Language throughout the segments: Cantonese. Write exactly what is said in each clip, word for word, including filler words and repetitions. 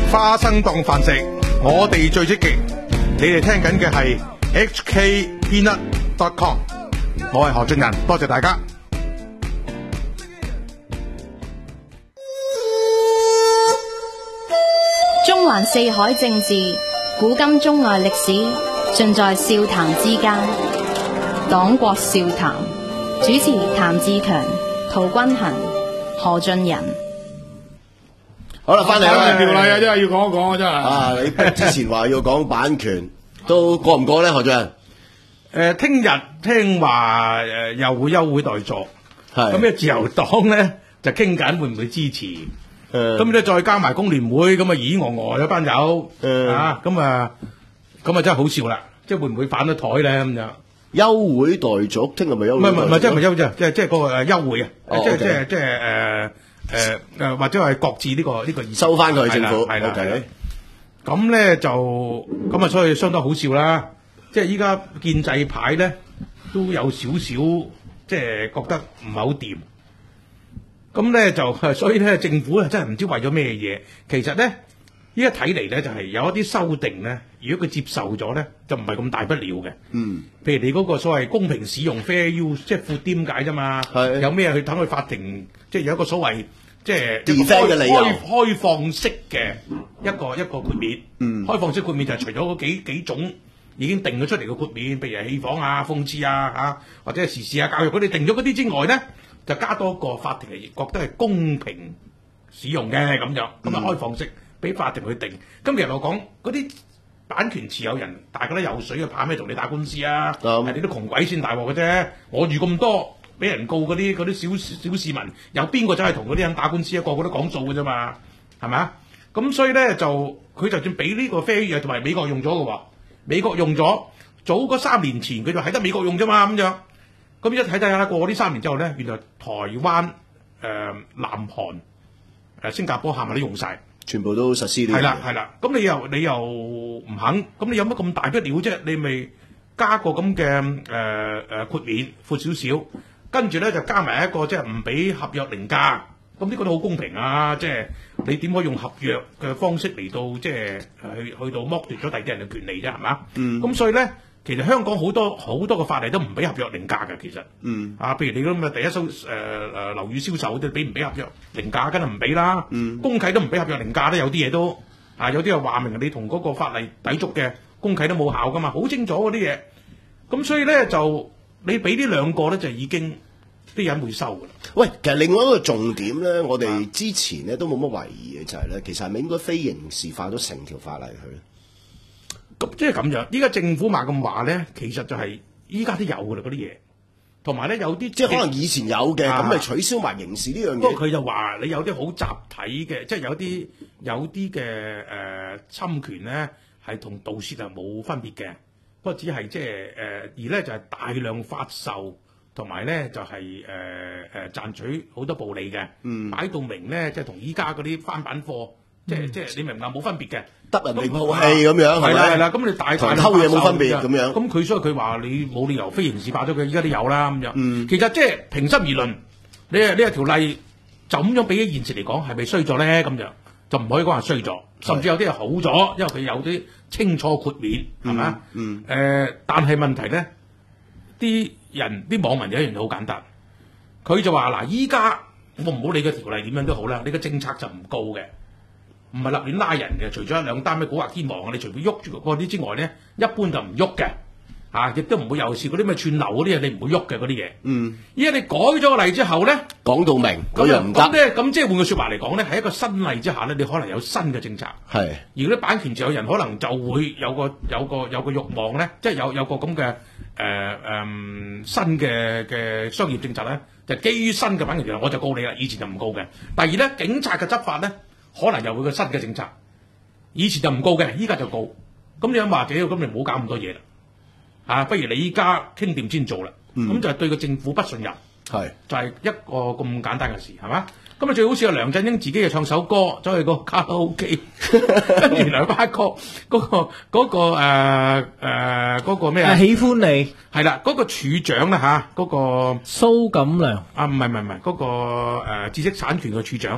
花生當飯食，我哋最積極。你哋聽緊嘅係 H K Peanut dot com， 我係何俊仁，多謝大家。 中環四海政治，古今中外歷史，盡在笑談之間。黨國笑談，主持譚志強、陶君行、何俊仁。 好啦，翻嚟啦， 條例啊，真係要講一講啊，真係。 啊，你之前話要講版權，都過唔過咧，何俊仁？ 誒，聽日聽話誒又會休會待作，咁咧自由黨咧就傾緊會唔會支持，咁咧再加埋工聯會咁啊，咦我我有班友啊，咁啊咁啊真係好笑啦，即係會唔會反咗台咧咁樣？ 休會待續，聽日咪休會？ 唔係唔係，即係唔係休啫，即係即係嗰個誒休會啊，即係即係即係誒誒誒或者係擱置呢個呢個收翻佢政府， 係啦係啦。咁咧就咁啊，所以相當好笑啦。即係依家建制派咧都有少少即係覺得唔係好掂。咁咧就所以咧政府真係唔知為咗咩嘢。其實咧依家睇嚟咧就係有一啲修訂咧，如果佢接受咗咧，就唔係咁大不了嘅。嗯，譬如你嗰個所謂公平使用 fair use， 即係闊啲咁解啫嘛。係有咩去等佢法庭，即係有一個所謂即係一個開開開放式嘅一個一個豁免。嗯，開放式豁免就係除咗嗰幾幾種已經定咗出嚟嘅豁免，譬如係戲仿啊、諷刺啊嚇，或者係時事啊、教育嗰啲定咗嗰啲之外咧，就加多個法庭係覺得係公平使用嘅咁樣，咁啊開放式俾法庭去定。咁其實我講嗰啲版權持有人，大家都游水嘅，怕咩同你打官司啊？係、嗯、你都窮鬼先大鑊嘅啫。我遇咁多俾人告嗰啲嗰啲小小市民，有邊個真係同嗰啲人打官司啊？個個都講數嘅啫嘛，係咪啊？咁所以咧就佢就算俾呢個 fair use 同埋美國用咗嘅喎。美國用咗早嗰三年前佢就係得美國用啫嘛咁樣，咁一睇睇下過呢三年之後咧，原來台灣、誒、呃、南韓、誒、呃、新加坡係咪都用晒，全部都實施呢？係啦係啦，咁你又你又唔肯，咁你有乜咁大不了啫？你咪加個咁嘅誒誒豁免闊少少，跟住咧就加埋一個即係唔俾合約凌駕。咁呢個都好公平啊！即係你點可以用合約嘅方式嚟到即係去去到剝奪咗第二啲人嘅權利啫，係嘛？嗯。咁所以咧，其實香港好多好多個法例都唔俾合約凌駕嘅，其實。嗯。啊，譬如你咁嘅第一手誒誒樓宇銷售都俾唔俾合約凌駕，梗係唔俾啦。嗯。公契都唔俾合約凌駕啦，有啲嘢都啊，有啲係話明你同嗰個法例抵觸嘅，公契都冇效噶嘛，好清楚嗰啲嘢。咁所以咧就你俾呢兩個咧就已經。啲人會收㗎啦。 喂，其實另外一個重點咧，我哋之前咧都冇乜懷疑嘅就係咧，其實係咪應該非刑事化咗成條法例去咧？ 咁即係咁樣，依家政府話咁話咧，其實就係依家都有㗎啦嗰啲嘢，同埋咧有啲即係可能以前有嘅，咁咪取消埋刑事呢樣嘢。 不過佢就話你有啲好集體嘅，即係有啲有啲嘅誒侵權咧，係同盜竊係冇分別嘅，不過只係即係誒而咧就係大量發售。同埋咧就係誒誒賺取好多暴利嘅，嗯、擺到明咧即係同依家嗰啲翻版貨，即係即係你明唔明冇分別嘅， 得人哋鋪氣咁樣係啦係啦， 咁你大大偷嘢冇分別咁樣，咁佢所以佢話你冇理由非刑事化咗佢，依家都有啦咁樣。嗯、其實即係平心而論，你呢個條例就咁樣比起現時嚟講係咪衰咗咧？咁樣就唔可以講話衰咗，甚至有啲係好咗，因為佢有啲清楚豁免係咪啊？嗯，誒、呃，但係問題咧啲。人啲網民有一樣嘢好簡單，佢就話嗱，依家我唔好理個條例點樣都好啦，你個政策就唔告嘅，唔係立亂拉人嘅，除咗一兩單咩古惑天王啊，你隨便喐住嗰啲之外咧，一般就唔喐嘅，啊，亦都唔會有事嗰啲咩串流嗰啲嘢，你唔會喐嘅嗰啲嘢。嗯，依家你改咗個例之後咧， 講到明嗰樣唔得。 咁咧，咁即係換句説話嚟講咧，喺一個新例之下咧，你可能有新嘅政策。係。而嗰啲版權持有人可能就會有個有個有個慾望咧，即係有有個咁嘅。誒誒、呃嗯、新嘅嘅商業政策咧，就基於新嘅版權條例，我就告你啦。以前就唔告嘅。第二咧，警察嘅執法咧，可能又會個新嘅政策。以前就唔告嘅，依家就告。咁你諗話幾？咁你唔好搞咁多嘢啦。嚇、啊，不如你依家傾掂先做啦。咁、嗯、就係對個政府不信任。係是，就係一個咁簡單嘅事，係嘛？咁啊最好似阿梁振英自己又唱首歌，走去個卡拉 OK， 跟住原來發覺嗰個嗰個誒誒嗰個咩啊？ 喜歡你係啦，嗰個處長啦嚇，嗰個蘇錦良啊，唔係唔係唔係嗰個誒知識產權嘅處長，係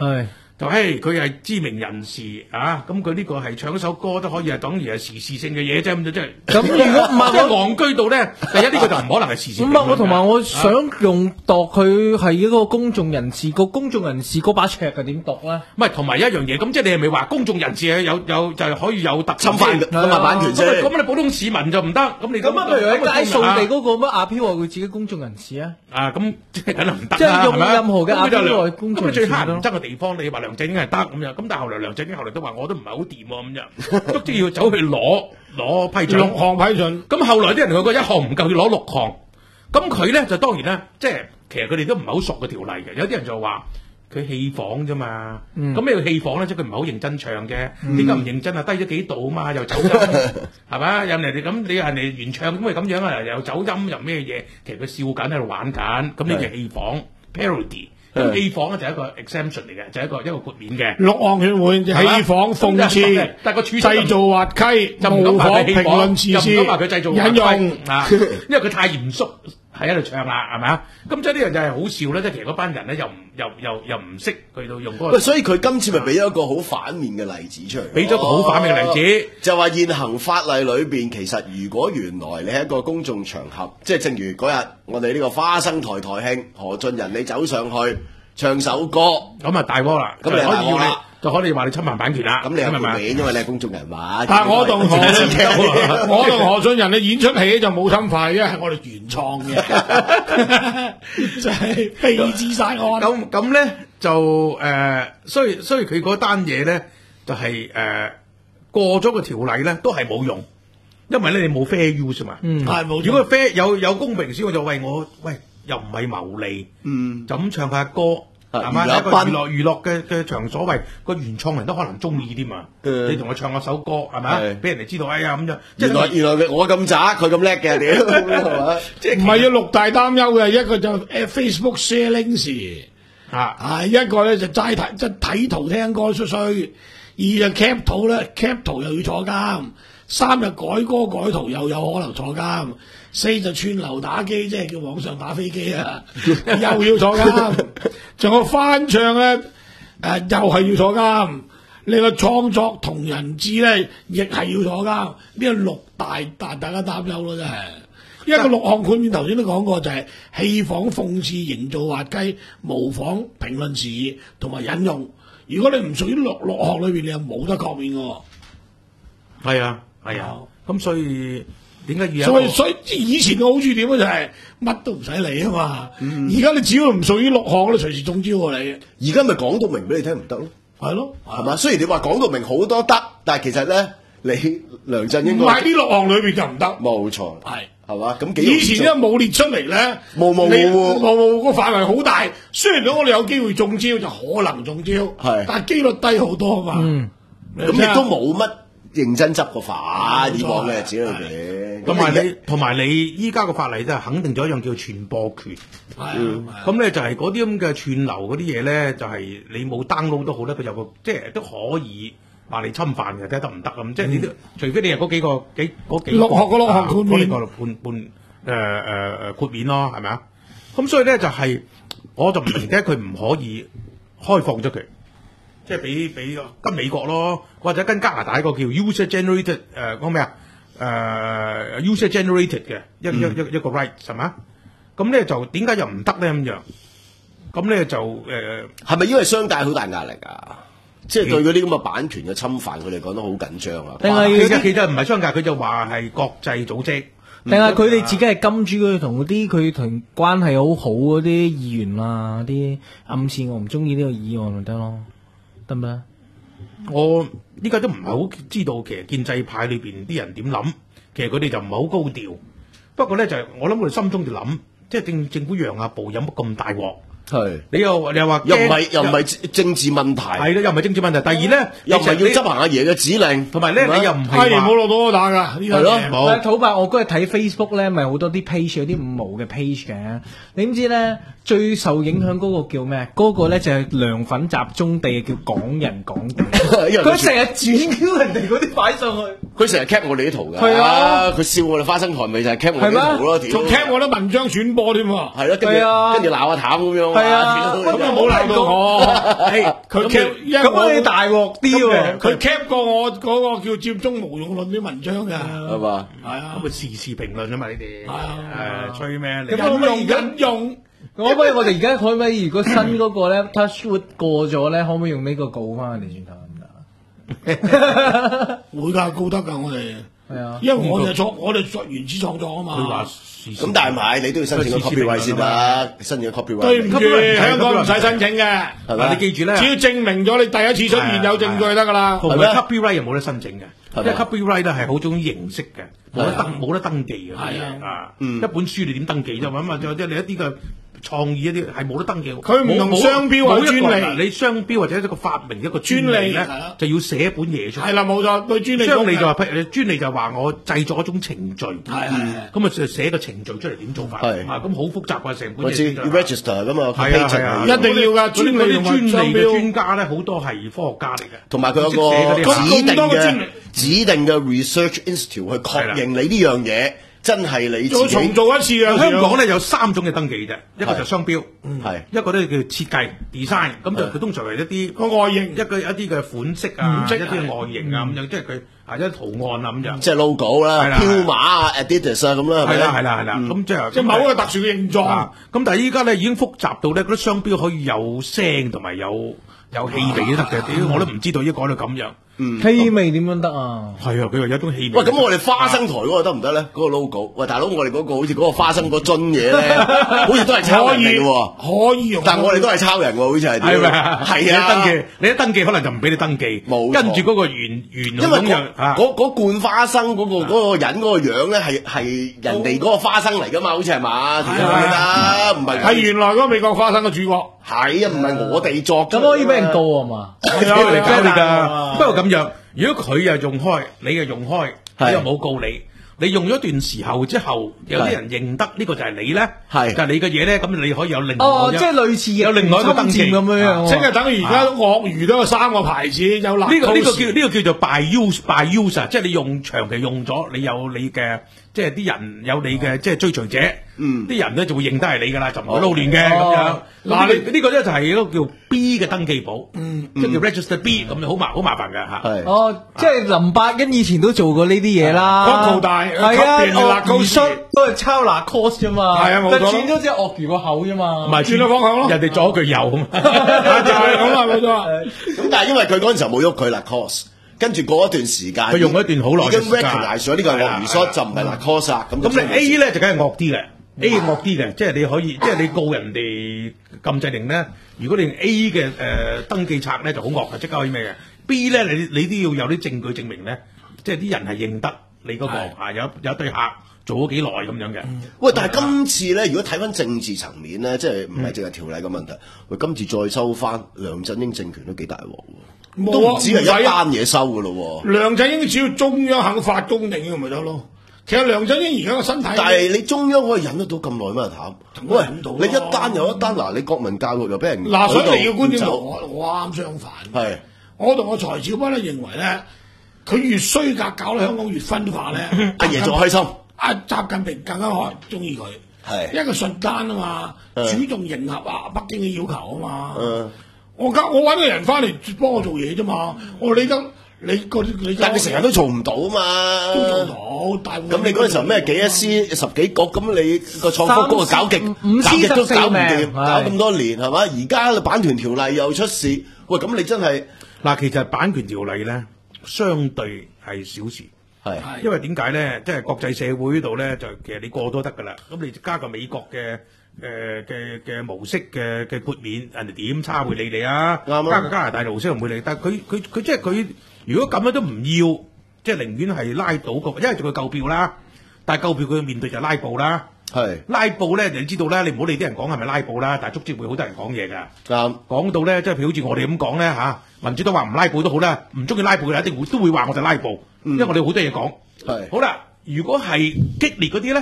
就誒佢係知名人士啊，咁佢呢個係唱一首歌都可以係等於係時事性嘅嘢啫，咁就真係。 咁如果唔係即係戇居到咧，第一呢個就唔可能係時事性。 唔係我同埋我想用度佢係一個公眾人士，個公眾人士嗰把尺係點讀咧？ 唔係同埋一樣嘢，咁即係你係咪話公眾人士係有有就係可以有特侵犯侵犯版權啫？ 咁你普通市民就唔得，咁你咁啊，譬如喺街掃地嗰個乜阿飄話佢自己公眾人士啊？ 啊，咁即係梗係唔得啦， 即係用係咪任何嘅阿飄來公眾人士咁最黑人憎嘅地方，你話梁振英係得咁樣，咁但係後來梁振英後來都話我都唔係好掂喎咁樣，都要走去攞攞批准， 六項批准。 咁後來啲人同佢講一項唔夠，要攞六項。咁佢咧就當然咧，即係其實佢哋都唔係好熟嘅條例嘅。有啲人就話佢戲仿啫嘛。咁咩叫戲仿咧？即係佢唔係好認真唱嘅。點解唔認真啊？低咗幾度啊嘛，又走音，係嘛？有人哋咁你人哋原唱咁咪咁樣啊？又走音又咩嘢？其實佢笑緊喺度玩緊。咁呢叫戲仿 parody。咁戲仿咧就係一個 exemption 嚟嘅，就係一個一個豁免嘅。 六項勸換，戲仿、諷刺、 但係個處製造滑稽、 就唔敢話模仿、 佢戲仿， 評論時事、 就唔敢話佢製造滑引用稽啊，因為佢太嚴肅喺度唱啦，係咪啊？咁即係呢樣就係好笑咧，即係其實嗰班人咧又唔又又又唔識去到用嗰個。 喂，所以佢今次咪俾咗一個好反面嘅例子出嚟， 俾咗個好反面嘅例子， 就話現行法例裏邊，其實如果原來你喺一個公眾場合，即係正如嗰日我哋呢個花生台台慶，何俊仁你走上去唱首歌， 咁啊大鑊啦， 咁你就可以要你大鑊啦， 就可以話你侵犯版權啦。 咁你有係咪啊豁免，因為你係公眾人物。 但係我同何自己我同何俊仁嘅演出戲就冇侵犯嘅，係我哋原創嘅，就係被自殺案。 咁咁咧就誒，所以所以佢嗰單嘢咧就係誒過咗個條例咧都係冇用，因為咧你冇 fair use 嘛。 嗯，係冇錯。 如果 fair 有有公平先，我就喂我喂又唔係牟利， 嗯， 就咁唱下歌。係嘛？一個娛樂娛樂嘅嘅場所，謂個原創人都可能中意添嘛。你同我唱下首歌係咪？俾人哋知道，哎呀咁樣。 原來原來我咁渣，佢咁叻嘅，屌係嘛？ 即係唔係有六大擔憂嘅，一個就誒 Facebook share links 啊， 啊一個咧就齋睇即係睇圖聽歌衰衰，二就 cap 圖咧 cap 圖又要坐監，三就改歌改圖又有可能坐監。四就串流打機，即係叫網上打飛機啊，又要坐監。仲有翻唱咧，誒、呃、又係要坐監。你個創作同人誌咧，亦係要坐監。呢個六大大大家擔憂咯，真係。因為個六項豁免頭先都講過，就係戲仿、諷刺、營造滑稽、模仿、評論時事同埋引用。如果你唔屬於六六項裏邊，你又冇得豁免嘅。 係啊，係啊，咁所以。點解要？ 所以所以以前嘅好處點咧就係乜都唔使理啊嘛。而家、嗯、你只要唔屬於六項，你隨時中招喎你。 而家咪講到明俾你聽唔得咯， 係咯， 係嘛？雖然你話講到明好多得，但係其實咧，你梁振英唔係呢六項裏邊就唔得。 冇錯，係係嘛？咁以前因為冇列出嚟咧， 冇冇冇冇冇個範圍好大。雖然我哋有機會中招，就可能中招，係，但係機率低好多啊嘛。嗯， 咁亦都冇乜認真執過法，以往嘅日子裏邊。 同埋你，同埋你依家個法例就肯定咗一樣叫傳播權。 係咁咧就係嗰啲咁嘅串流嗰啲嘢咧，就係你冇 download 都好咧，佢有個即係都可以話你侵犯嘅，睇下得唔得咁。即係你都，除非你係嗰幾個幾嗰幾六項嗰六項豁免， 嗰個判判誒誒誒豁免咯，係咪啊？咁所以咧就係，我就唔明點解佢唔可以開放咗佢，即係俾俾跟美國咯，或者跟加拿大一個叫 user generated 誒講咩啊？誒、uh, user generated 嘅一、嗯、一一一個 right 係嘛？咁咧就點解又唔得咧咁樣？咁咧就誒係咪因為商界好大壓力啊？即係對嗰啲咁嘅版權嘅侵犯，佢哋講得好緊張啊！ 定係其實其實唔係商界，佢就話係國際組織， 定係佢哋自己係金主，佢同嗰啲佢同關係好好嗰啲議員啊，啲暗示我唔中意呢個議案咪得咯，得唔得？ 我依家都唔係好知道，其實建制派裏邊啲人點諗，其實佢哋就唔係好高調。不過咧，就係我諗佢哋心中就諗，即係政政府讓下步有乜咁大鑊？係你又你又話又唔係又唔係政治問題， 係啦，又唔係政治問題。第二咧， 又唔係要執行阿爺嘅指令， 同埋咧你又唔係係冇落到我打㗎， 係咯冇。土伯，我嗰日睇 Facebook 咧，咪好多啲 page 有啲五毛嘅 page 嘅。你知唔知咧？ 最受影響嗰個叫咩？嗰、個咧就係涼粉集中地，叫港人港地。 因為佢成日轉 Q 人哋嗰啲擺上去。 佢成日 cap 我哋啲圖㗎。 係啊佢笑我哋花生台咪就係 cap 我哋啲圖咯，屌仲 cap 我啲文章轉播添喎。 係咯，跟係啊住跟住鬧下淡咁樣。 係啊咁咁又冇鬧到我。係佢 cap，因為咁你大鑊啲喎。 佢 cap 過我嗰個叫佔中無用論啲文章㗎。 係嘛？ 係啊咁，咪時事評論啊嘛，你哋係啊誒吹咩？你咁可唔可以引用引用。 可唔可以我哋而家可唔可以？如果新嗰個咧 Touchwood 過咗咧，可唔可以用呢個告翻佢哋轉頭咁㗎？ 會㗎，告得㗎，我哋。 係啊， 因為我哋創，我哋作原始創作啊嘛。 佢話時事咁但係唔係，你都要申請個 copyright 先啦，申請個 copyright。 對唔住，香港唔使申請嘅， 係嗱，你咪？ 記住咧， 只要證明咗你第一次出現有證據就得㗎啦。 同埋係咩 copyright 又冇得申請嘅，因為係咪 copyright 咧係好種形式嘅，冇得係啊登冇得登記嘅。 係啊啊， 嗯一本書你點登記啫？咁啊，即係你一啲嘅創意一啲係冇得登記。 佢唔同冇商標或者冇一個專利嗱你商標或者一個發明一個專專利利咧係啊， 就要寫一本嘢出嚟。 係啦，冇錯，對專利專利就話講嘅譬如專利就話我製作一種程序， 係係係咁啊就寫個程序出嚟點做法， 係啊咁好複雜啊成本嘢我知要先得 register 咁嘛， 係啊係啊， 一定要㗎嗰啲嗰啲專利同埋專利嘅商標專家咧，好多係科學家嚟嘅， 同埋佢有識寫嗰啲個啊指定咁多個專利嘅指定嘅 research institute 去確認你呢樣嘢真係你自再重己做一次啊！ 香港咧有三種嘅登記啫，一個就商標， 係一個咧叫設計 design，咁就佢通常係一啲個外形一個一啲嘅款式啊， 嗯一啲嘅外形啊咁樣，即係佢啊一啲圖案啊咁樣。 即係 logo 啦係啦、 彪馬啊、Adidas 啊咁啦，係咪係啦係啦係啦，咁即係即係某一個特殊嘅形狀啊。咁但係依家咧已經複雜到咧，嗰啲商標可以有聲同埋有有氣味都得嘅。屌我都唔知道，已經改到咁樣。 氣味點樣得啊？ 係啊，佢話有一種氣味。 喂，咁我哋花生台嗰個得唔得咧？嗰個 logo，喂大佬，我哋嗰個好似嗰個花生嗰樽嘢咧，好似都係抄可以人嚟嘅喎。 可以用， 但係我哋都係抄人喎，好似係。 係咪啊？ 係啊， 你一登記，你一登記可能就唔俾你登記。 冇錯跟住嗰個原原因為嗰咁樣啊。 嗰嗰罐花生嗰個嗰個人嗰個樣咧係係人哋嗰個花生嚟㗎嘛，好似係嘛？記得唔係係原來嗰個美國花生嘅主角。 係啊，唔係我哋作㗎咁可以俾人告啊嘛？ 係啊，嚟搞你係㗎。 啊不過咁樣，如果佢又用開，你又用開， 係你又冇告你。你用咗一段時候之後，有啲人認得呢個就係你咧， 係就係你嘅嘢咧，咁你可以有另外哦， 一即係類似有另外一個登記侵佔咁樣樣喎。 即係等於而家鱷魚都有三個牌子，有呢個呢個叫呢呢個叫做 by use by use 啊，即係你用長期用咗，你有你嘅即係啲人有你嘅即係追隨者， 嗯啲人咧就會認得係你㗎啦，就唔會撈亂嘅咁樣。嗱，你呢個咧就係一個叫 B 嘅登記簿，即係叫 register B 咁，好麻好麻煩㗎嚇。 係。 哦，即係林伯恩以前都做過呢啲嘢啦。 Coco 大係啊， 吸完鱷魚 Lacoste 恤都係抄拿 cos 啫嘛。 係啊冇錯但轉咗隻鱷魚個口啫嘛。 唔係轉咗方向咯人哋左佢右啊嘛。 就係咁啦，冇錯。 咁但係因為佢嗰陣時候冇喐佢 Lacoste，跟住過一段時間， 佢用咗一段好耐嘅已經時間 recognize 咗呢個係鱷魚係啊恤，就唔係 Lacoste 啦。咁就咁你 A 咧就梗係惡啲嘅，A 惡啲嘅，即係你可以，即係你告人哋禁制令咧。如果你 A 嘅誒、呃、登記冊咧就好惡嘅，即刻可以咩嘅。B 咧你你都要有啲證據證明咧，即係啲人係認得你嗰、個啊有有對客做咗幾耐咁樣嘅。 喂，但係今次咧，如果睇翻政治層面咧，即係唔係淨係條例嘅問題。喂，今次再收翻梁振英政權都幾大鑊喎， 冇啊都唔止係唔使啊一單嘢收㗎咯喎。 梁振英只要中央肯發公定咁咪得咯。其實梁振英而家個身體， 但係你中央可以忍得到咁耐咩？譚，喂， 忍到啦你一單又一單，嗱，你國民教育又俾人嗱，所以你要觀點就同我我啱相反。 係我同我財小斌咧認為咧，佢越衰格搞到香港越分化咧， 阿爺仲開心。 阿習近平更加開中意佢， 係一個順單啊嘛， 嗯主動迎合啊北京嘅要求啊嘛。 嗯我交我揾個人翻嚟幫我做嘢啫嘛，我話你得你嗰啲你但係佢成日都做唔到啊嘛。 都做到，大咁你嗰陣時候咩幾一師十幾局，咁你個創科嗰個搞極， 五五搞極都搞唔四掂， 命搞咁多年係嘛？而家版權條例又出事，喂，咁你真係嗱，其實版權條例咧，相對係小事。 係因為點解咧？即係國際社會呢度咧，就其實你過都得㗎啦。咁你加個美國嘅誒嘅嘅模式嘅嘅豁免，人哋點差會理你啊？ 啱啊加個加拿大模式唔會理，但係佢佢佢即係佢如果咁樣都唔要，即係寧願係拉倒個，因為仲有夠票啦。但係夠票佢面對就係拉布啦。 係拉布咧，你知道咧，你唔好理啲人講係咪拉布啦，但係足之會好多人講嘢㗎。 啱。 講到咧，即係譬如好似我哋咁講咧嚇，民主黨話唔拉布都好啦，唔中意拉布嘅一定會都會話我哋拉布，因為我哋好多嘢講。 係好啦，如果係激烈嗰啲咧，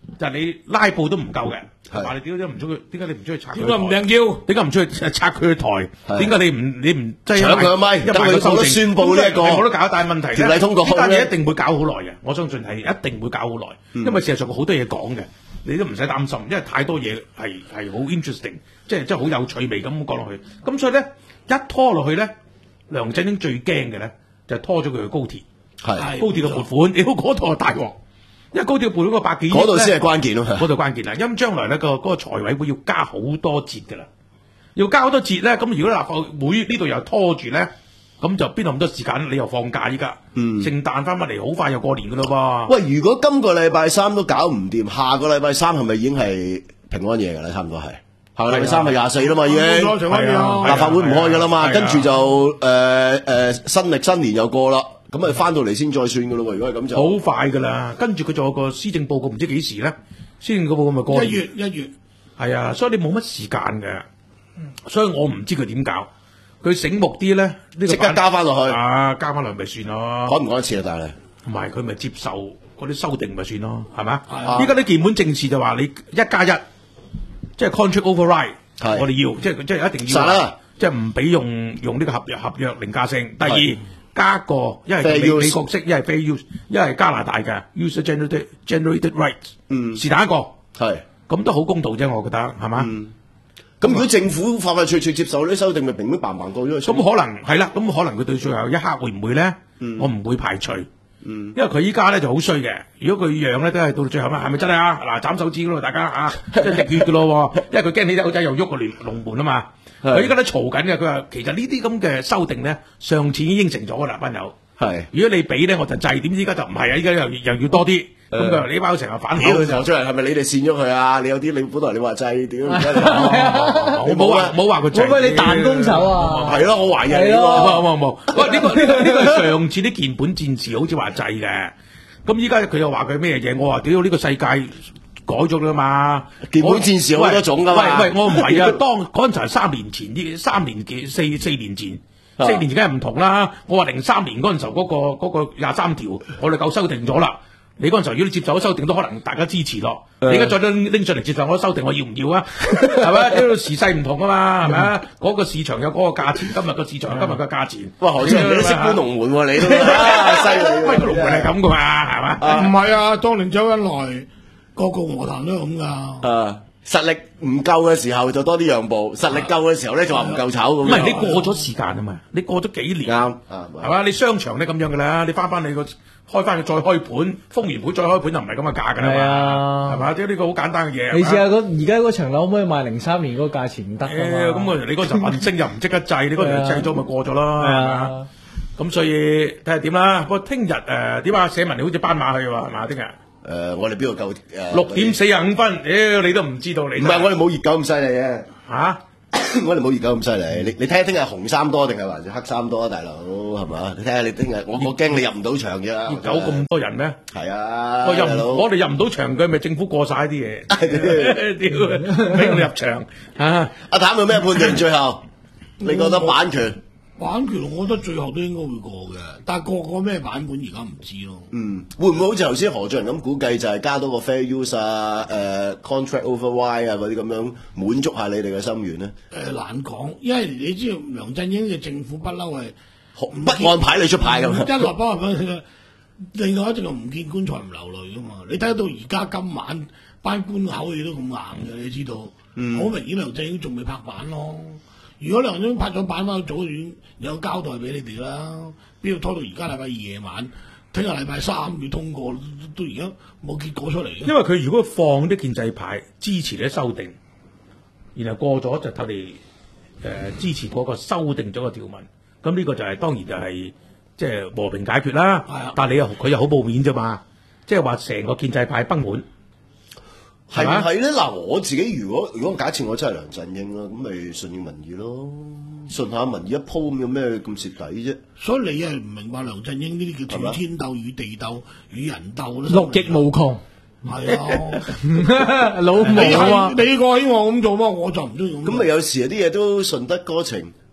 就係你拉布都唔夠嘅， 係話你點解唔出去？點解你唔出去拆佢點解唔台？ 掟招？ 點解唔出去拆佢嘅台？ 係點解你唔你唔即係搶佢個咪一等佢冇得宣佈呢一個冇得搞，但係問題呢條例通過呢單咧嘢一定會搞好耐嘅，我相信係一定會搞好耐， 嗯因為事實上好多嘢講嘅，你都唔使擔心，因為太多嘢係係好 interesting，即係即係好有趣味咁講落去。咁所以咧一拖落去咧，梁振英最驚嘅咧就係拖咗佢嘅高鐵， 係高鐵嘅撥款，屌嗰度係大鑊。因為高鐵撥款個百幾億嗰度先係關鍵咯。 嗰度關鍵啦。因為將來咧個嗰個財委會要加好多節㗎啦，要加好多節咧。咁如果立法會呢度又拖住咧，咁就邊度咁多時間？你又放假依家， 嗯聖誕翻返嚟好快又過年㗎咯噃。 喂，如果今個禮拜三都搞唔掂，下個禮拜三係咪已經係平安夜㗎啦？差唔多係。下個禮拜三係廿四啦嘛，已經。 冇錯長安夜啊立法會唔開㗎啦嘛， 係啊跟住就誒誒新歷新年又過啦，咁咪翻到嚟先再算㗎咯喎。如果係咁就好快㗎啦，跟住佢仲有個施政報告，唔知幾時咧？施政報告咪過一年月一月， 係啊，所以你冇乜時間嘅，所以我唔知佢點搞。佢醒目啲咧，呢、個即刻加翻落去， 啊，加翻落去咪算咯。 趕唔趕得切啊？但係同埋佢咪接受嗰啲修訂咪算咯，係嘛？ 係依家啲基本政事就話你一加一，即係 contract override， 係我哋要，即係即係一定要實啦， 即係唔俾用用呢個合約合約凌駕性。第二係加個一係 Fair 美 use 美國式，一係 fair use，一係加拿大嘅 user generated generated rights， 嗯是但一個， 係。 咁都好公道啫，我覺得係嘛？ 嗯咁如果政府快快脆脆接受呢啲修訂，咪平平白白過咗去。 咁可能係啦，咁可能佢對最後一刻會唔會咧？我唔會排除， 嗯因為佢依家咧就好衰嘅。如果佢讓咧，都係到最後咩？係咪真係啊？嗱，斬手指嗰度，大家啊，即係滴血嘅咯喎，因為佢驚你隻狗仔又喐個龍龍門啊嘛。 係佢依家都嘈緊嘅，佢話其實呢啲咁嘅修訂咧，上次已經應承咗㗎啦，班友。 係如果你俾咧，我就制。點知依家就唔係啊！依家又又要多啲。咁佢話呢包成日反口屌嘅佢出嚟，係咪你哋扇咗佢啊？你有啲你本來你話制，屌而家你我冇話冇話佢制。 會唔會你彈弓手啊？ 係咯，我懷疑你係咯喎。 冇冇冇，喂！呢個呢個呢個係上次啲鍵盤戰士好似話制嘅，咁依家佢又話佢咩嘢？我話屌呢個世界改咗啦嘛， 鍵盤戰士好多種㗎嘛喂喂，我唔係啊，當嗰陣時係三年前啲，三年幾四四年前。 啊四年前梗係唔同啦，我話零三年嗰陣時候嗰、個嗰、個廿三條，我哋夠修訂咗啦。你嗰陣時候如果你接受咗修訂，都可能大家支持咯。 誒你而家再拎拎上嚟接受我修訂，我要唔要啊？係咪？呢個時勢唔同啊嘛，係咪啊？嗰、個市場有嗰個價錢，今日個市場有今日個價錢。 哇，何志仁你都識搬龍門喎，你都啊犀利喎。 喂，個龍門係咁噶嘛，係嘛？ 唔係啊，當年周恩來個個樂壇都係咁噶。 啊，實力唔夠嘅時候就多啲讓步，實力夠嘅時候咧就話唔夠炒咁樣。 唔係你過咗時間啊嘛，你過咗幾年， 啱啊係嘛？你商場咧咁樣噶啦，你翻翻你個開翻去再開盤，豐源盤再開盤就唔係咁嘅價㗎啦係嘛， 啊係嘛？即係呢個好簡單嘅嘢。 你試係嘛下嗰而家嗰層樓可唔可以賣零三年嗰個價錢唔得㗎誒咁嘛？ 我你嗰陣問聲又唔即刻制，你嗰陣制咗咪過咗咯， 係係嘛？ 啊， 咁所以睇下點啦。不過聽日誒點啊？寫文你好似斑馬去喎，係嘛？聽日誒，我哋邊度夠誒？ 六點四十五分，屌你都唔知道你唔係我哋冇熱狗咁犀利嘅。 嚇。 我哋冇熱狗咁犀利，你你睇下聽日紅衫多定係還是黑衫多啊，大佬係嘛？你睇下你聽日，我我驚你入唔到場啫。 熱狗咁多人咩？ 係啊， 我入大佬唔，我哋入唔到場嘅，咪政府過晒啲嘢，屌俾我哋入場啊！ 阿譚有咩判斷？最後你覺得版權？ 版權我覺得最後都應該會過嘅，但係個個咩版本而家唔知咯。 嗯，會唔會好似頭先何俊仁咁估計，就係加多個 fair use 啊、誒 contract over wide 啊嗰啲咁樣，滿足下你哋嘅心願咧？ 誒、難講，因為你知道梁振英嘅政府不嬲係不按牌你出牌咁一落包入去，另外一隻就唔見棺材唔流淚噶嘛。你睇到而家今晚班官口氣都咁硬嘅，你知道，好、明顯梁振英仲未拍板咯。如果梁振英拍咗板翻，早已有交代俾你哋啦。邊度拖到而家禮拜二夜晚，聽日禮拜三要通過，都而家冇結果出嚟嘅。 因為佢如果放啲建制派支持啲修訂，然後過咗就佢哋誒支持嗰個修訂咗個條文，咁呢個就係、當然就係即係和平解決啦。 係啊但係你又佢又好冇面啫嘛，即係話成個建制派崩盤。 係唔係嘛係咧？嗱，我自己如果如果假設我真係梁振英啦，咁咪順應民意咯，順下民意一鋪咁有咩咁蝕底啫？ 所以你係唔明白梁振英呢啲叫與天鬥、與地鬥、與人鬥咯。 六極無窮， 係啊， 老你毛啊！ 係你個希望咁做嘛，我就唔中意咁做。 咁咪有時有啲嘢都順得哥情，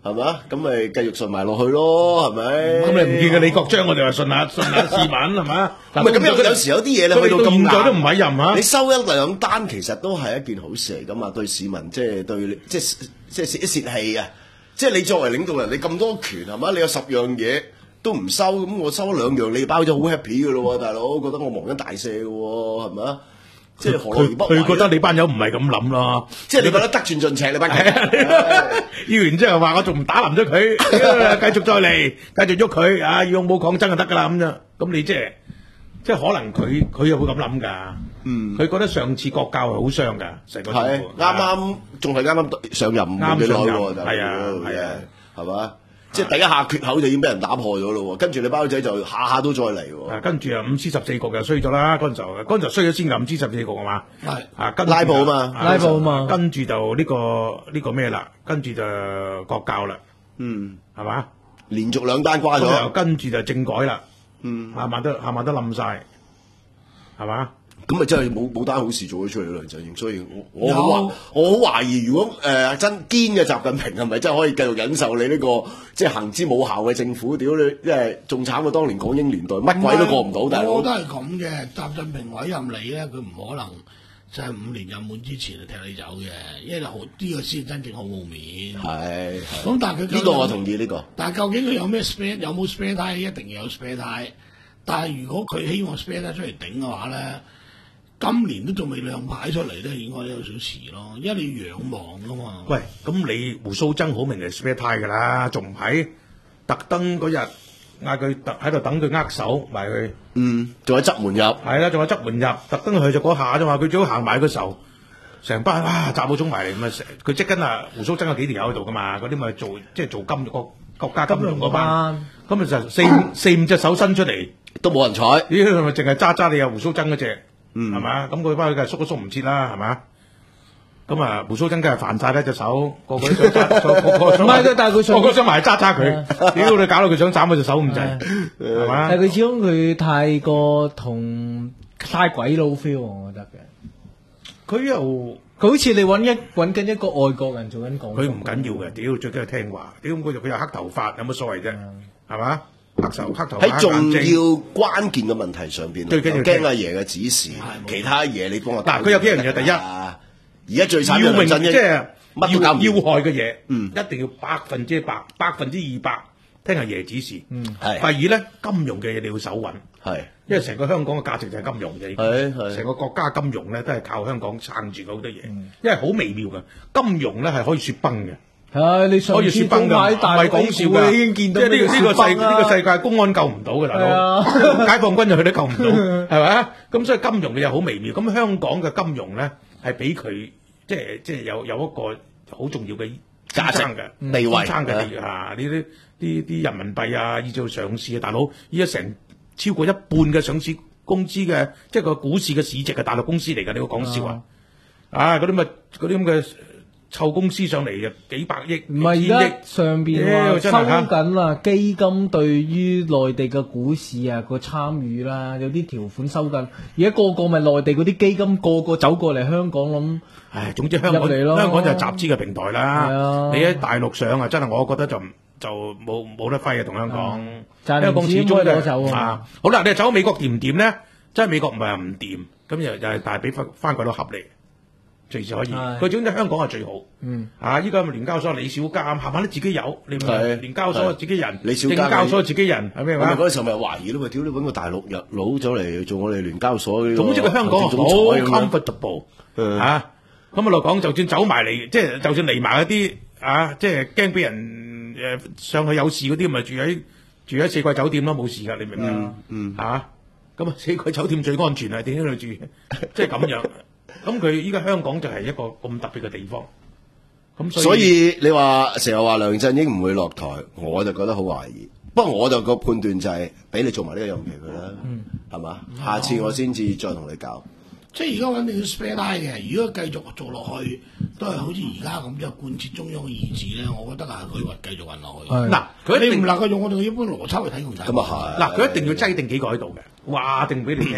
係咪？咁咪繼續順埋落去咯，係咪？ 咁你唔見嘅李國章，我哋話順下順下市民係嘛？ 唔係咁有有時有啲嘢你去到咁現在都唔硬， 委任嚇你。收一兩單其實都係一件好事嚟噶嘛，對市民即係對即係即係泄一泄氣啊！即係你作為領導人，你咁多權係嘛？你有十樣嘢都唔收，咁我收兩樣，你包咗好 happy 嘅咯喎，大佬覺得我忘恩大赦嘅喎，係咪啊？即係何樂而佢不為佢覺得你班友唔係咁諗咯， 即係你覺得得寸進尺，你班係啊，要完之後話我仲唔打冧咗佢，繼續再嚟，繼續喐佢啊！要冇抗爭就得㗎啦咁樣。咁你即係即係可能佢佢又會咁諗㗎。嗯，佢覺得上次國教係好傷㗎，成個政係府啱啱仲係啱啱上任冇啱幾耐上任喎，大佬係啊係啊， 係嘛？即係第一下缺口就已經俾人打破咗咯喎，跟住你包仔就下下都再嚟喎。 啊，跟住啊，五 C 十四局又衰咗啦，嗰陣時候，嗰陣時候衰咗先㗎，五 C 十四局係嘛？ 係啊，跟住拉布啊嘛啊拉布啊嘛跟住就呢個呢個咩啦，跟住就國教啦， 嗯， 係嘛？ 連續兩單瓜咁又咗， 跟住就政改啦， 嗯， 下晚都下晚都冧晒，係嘛？ 咁咪真係冇冇單好事做咗出嚟咯，梁振英。所以我我有好懷我好懷疑，如果誒、呃、真堅嘅習近平係咪真係可以繼續忍受你呢、個即係行之冇效嘅政府？屌你，即係仲慘過當年港英年代，乜鬼都過唔到，大佬我覺。得係咁嘅，習近平委任你咧，佢唔可能就係五年任滿之前就踢你走嘅，因為好呢、個先真正好冇面。 係係咁但係佢呢個我同意呢、個。 但係究竟佢有咩 spare 有冇 spare tie？一定要有 spare tie。但係如果佢希望 spare tie 出嚟頂嘅話咧，今年都仲未亮牌出嚟咧，應該有少遲咯，因為你要仰望噶嘛。 喂，咁你胡鬚曾好明係 spare tie 㗎啦，仲唔係特登嗰日嗌佢特喺度等佢握手埋佢， 嗯，仲有側門入， 係啦，仲有側門入，特登去就嗰下啫嘛，佢最好行埋嘅時候，成班啊雜寶衝埋嚟咁啊，成佢即跟啊胡鬚曾有幾條友喺度㗎嘛，嗰啲咪做即係做金國國家金融嗰班，咁咪就四四五隻手伸出嚟。 都冇人睬。 咦，咪淨係揸揸你有胡鬚曾嗰只， 嗯係嘛？咁佢翻去梗係縮都縮唔切啦，係嘛？咁啊，胡鬚曾梗係煩晒啦隻手，個個都想揸，個個個想唔係但係佢想個個想埋揸揸佢，屌你搞到佢想斬佢隻手咁滯，係嘛但？係佢始終佢太過同太鬼佬 feel，我覺得嘅。 佢又佢好似你揾一揾緊一個外國人做緊講， 佢唔緊要嘅，屌最緊要聽話，屌佢佢有黑頭髮有乜所謂啫，係嘛？黑頭黑頭髮喺重要黑眼睛關鍵嘅問題上邊， 最緊要驚阿爺嘅指示，其他嘢你幫我嗱佢有幾樣嘢第一啊而家最慘要明嘅梁振英即係要乜都搞唔掂要害嘅嘢， 嗯一定要百分之百、百分之二百聽阿爺指示。 嗯係第二咧，金融嘅嘢你要手穩， 係因為成個香港嘅價值就係金融嘅， 係係成個國家金融咧都係靠香港撐住好多嘢，因為好微妙嘅金融咧係可以雪崩嘅。 係你上可以雪崩㗎，唔買大係講笑㗎， 已經見到即係呢個呢個世雪崩啦呢個世界公安救唔到嘅大係佬， 啊解放軍就去都救唔到，係咪啊？咁所以金融嘅嘢好微妙。咁香港嘅金融咧係俾佢即係即係有有一個好重要嘅價值支撐嘅地位支撐嘅地啊！呢啲啲啲人民幣啊，以至到上市嘅大佬，依家成超過一半嘅上市公司嘅即係個股市嘅市值係大陸公司嚟㗎，你會講笑啊？啊嗰啲咪嗰啲咁嘅。湊公司上嚟就幾百億、 唔係而幾千億家上邊妖話收真係嚇緊啦，基金對於內地嘅股市啊個參與啦，有啲條款收緊。而家個個咪內地嗰啲基金個個走過嚟香港諗， 唉，總之香港入嚟咯香港就係集資嘅平台啦。 係啊你喺大陸上啊，真係我覺得就就冇冇得揮啊，同香港。 賺香港始終唔都係攞走啊啊。好啦，你係走美國掂唔掂咧？真係美國唔係話唔掂，咁又又係但係俾翻翻佢都合理，隨時可以。 係佢總之香港係最好。 嗯， 啊！依家咪聯交所李小監，下晚都自己有，你咪係聯交所自己人， 李小監證交所自己人，係咩話？ 我咪嗰陣時候咪懷疑咯，咪屌你揾個大陸人佬走嚟做我哋聯交所呢個總之佢香港好行政總裁咁樣 comfortable 嗯嚇，咁啊來講，就算走埋嚟，即係就算嚟埋一啲啊，即係驚俾人誒上去有事嗰啲，咪住喺住喺四季酒店咯，冇事㗎，你明唔明啊？ 嗯嚇，咁啊四季酒店最安全啊，點喺度住？即係咁樣。咁佢依家香港就係一個咁特別嘅地方，咁所以所以你話成日話梁振英唔會落台，我就覺得好懷疑。不過我就個判斷就係俾你做埋呢個任期佢啦，係嘛、下次我先至再同你搞。 即係而家穩定要 spare tie 嘅，如果繼續做落去，都係好似而家咁，即係貫徹中央嘅意志咧，我覺得係佢運繼續運落去。 係嗱，佢一你唔定能夠用我哋一般邏輯去睇共產黨。 咁啊係嗱，佢一定要擠定幾個喺度嘅，話定俾你聽。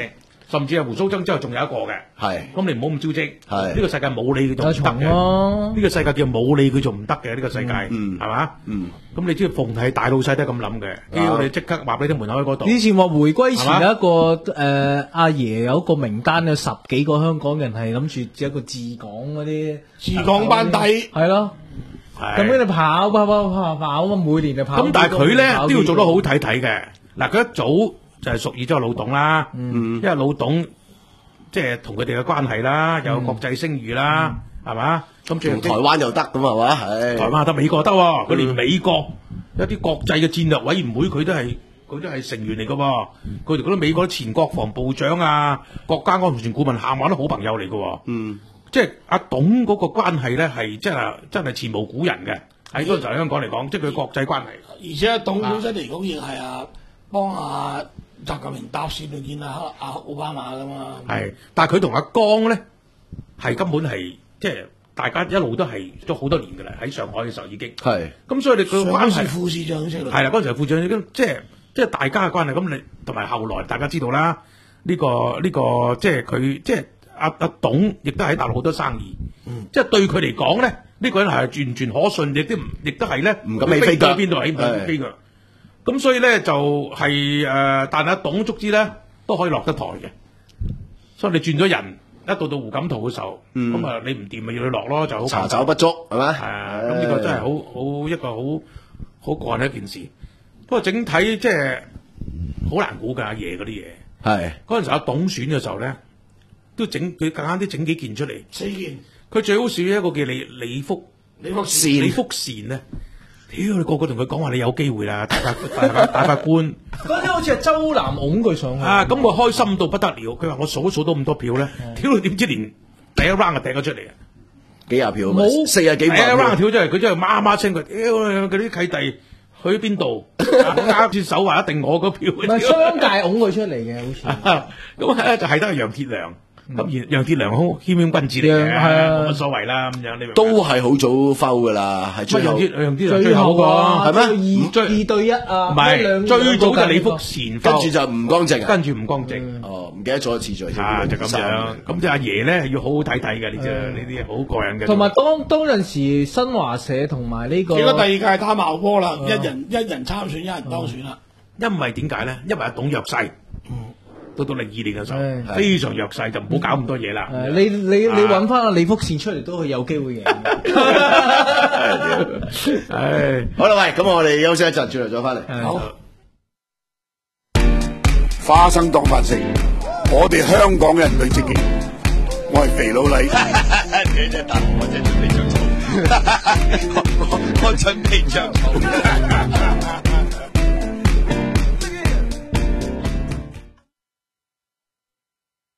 甚至係胡鬚曾之後仲有一個嘅。 係咁你唔好咁招積。 係呢個世界冇你佢仲唔有蟲得嘅。 咯呢個世界叫冇你佢仲唔得嘅呢個世界， 嗯係嘛？ 嗯咁你知逢係大老細都係咁諗嘅，叫你即刻話俾啲門口喺嗰度。 以前話回歸前係嘛有一個誒阿爺有一個名單，有十幾個香港人係諗住一個治港嗰啲治港班底係咯。 係咁樣你跑跑跑跑跑咁，每年就跑。 咁但係佢咧跑都要做得好睇睇嘅。嗱，佢一早就係屬意咗老董啦， 嗯因為老董即係同佢哋嘅關係啦，有國際聲譽啦，係嘛？咁最同台灣又得咁係嘛？係台灣得美國得喎，佢連美國一啲國際嘅戰略委員會佢都係佢都係成員嚟㗎喎，佢哋嗰啲美國前國防部長啊、國家安全顧問冚唪唥都好朋友嚟㗎喎。 嗯即係阿董嗰個關係咧，係真係真係前無古人嘅。喺嗰陣時喺香港嚟講，即係佢國際關係。 而且阿董本身嚟講亦係啊幫阿習近平搭線去見阿阿奧巴馬噶嘛。 係，但係佢同阿江咧係根本係即係大家一路都係都好多年㗎啦，喺上海嘅時候已經。 係咁所以你佢個關係上市副市長先係啦，嗰陣時係副長已經即係即係大家嘅關係。咁你同埋後來大家知道啦，呢、個呢、個即係佢即係阿阿董亦都喺大陸好多生意。 嗯即係對佢嚟講咧，呢、呢個人係完全可信，亦都唔亦都係咧唔敢起飛腳去邊度起唔敢飛腳。咁所以咧就係、呃但係阿董足之咧都可以落得台嘅。所以你轉咗人，一到到胡錦濤嘅時候，咁啊、你唔掂咪要你落咯，就好查找不足係咪？ 係啊，咁呢個真係好好一個好好過癮嘅一件事。不過整體即係好難估㗎，阿爺嗰啲嘢。 係嗰陣時阿董選嘅時候咧，都整佢夾硬啲整幾件出嚟。 四件佢最好笑一個叫李李福李福善李福善咧，屌你個個同佢講話你有機會啦，大法大法大法官嗰啲好似係周南拱佢上去啊，咁我開心到不得了。佢話我數都數到咁多票咧，屌你點知連第一 round 就掟咗出嚟啊！ 幾廿票啊冇四廿幾萬第一 round 票跳出嚟，佢真係媽媽聲佢，屌嗰啲契弟去邊度？啱住手話一定我嗰票。 唔係商界拱佢出嚟嘅，好似。 咁咧就係得楊鐵良。咁楊楊鐵良好謙謙君子嚟嘅， 楊係啊冇乜所謂啦咁樣。你明唔明都係好早摟噶啦，係乜最後楊鐵楊鐵良最後最後嗰個啊， 係咩二最二對一啊， 唔一兩係最早就係李福兩個善， 跟住就唔乾淨啊。 跟住唔乾淨。 哦，唔記得咗次序添啊，就咁三樣，咁即係阿爺咧要好好睇睇嘅呢隻呢啲好過癮嘅。 同埋當當陣時新華社同埋呢個結果第二屆打矛波啦，一人一人參選，一人當選啦。 因為點解咧？因為阿董弱勢，到到零二年嘅時候係非常弱勢，就唔好搞咁多嘢啦。 誒，你你你揾翻阿李福善出嚟都係有機會贏嘅。 唉， 好啦，喂，咁我哋休息一陣，轉頭再翻嚟。 好， 花生當飯食，我哋香港人最積極。我係肥佬黎， 你真答我真準備着草，我我準備着草。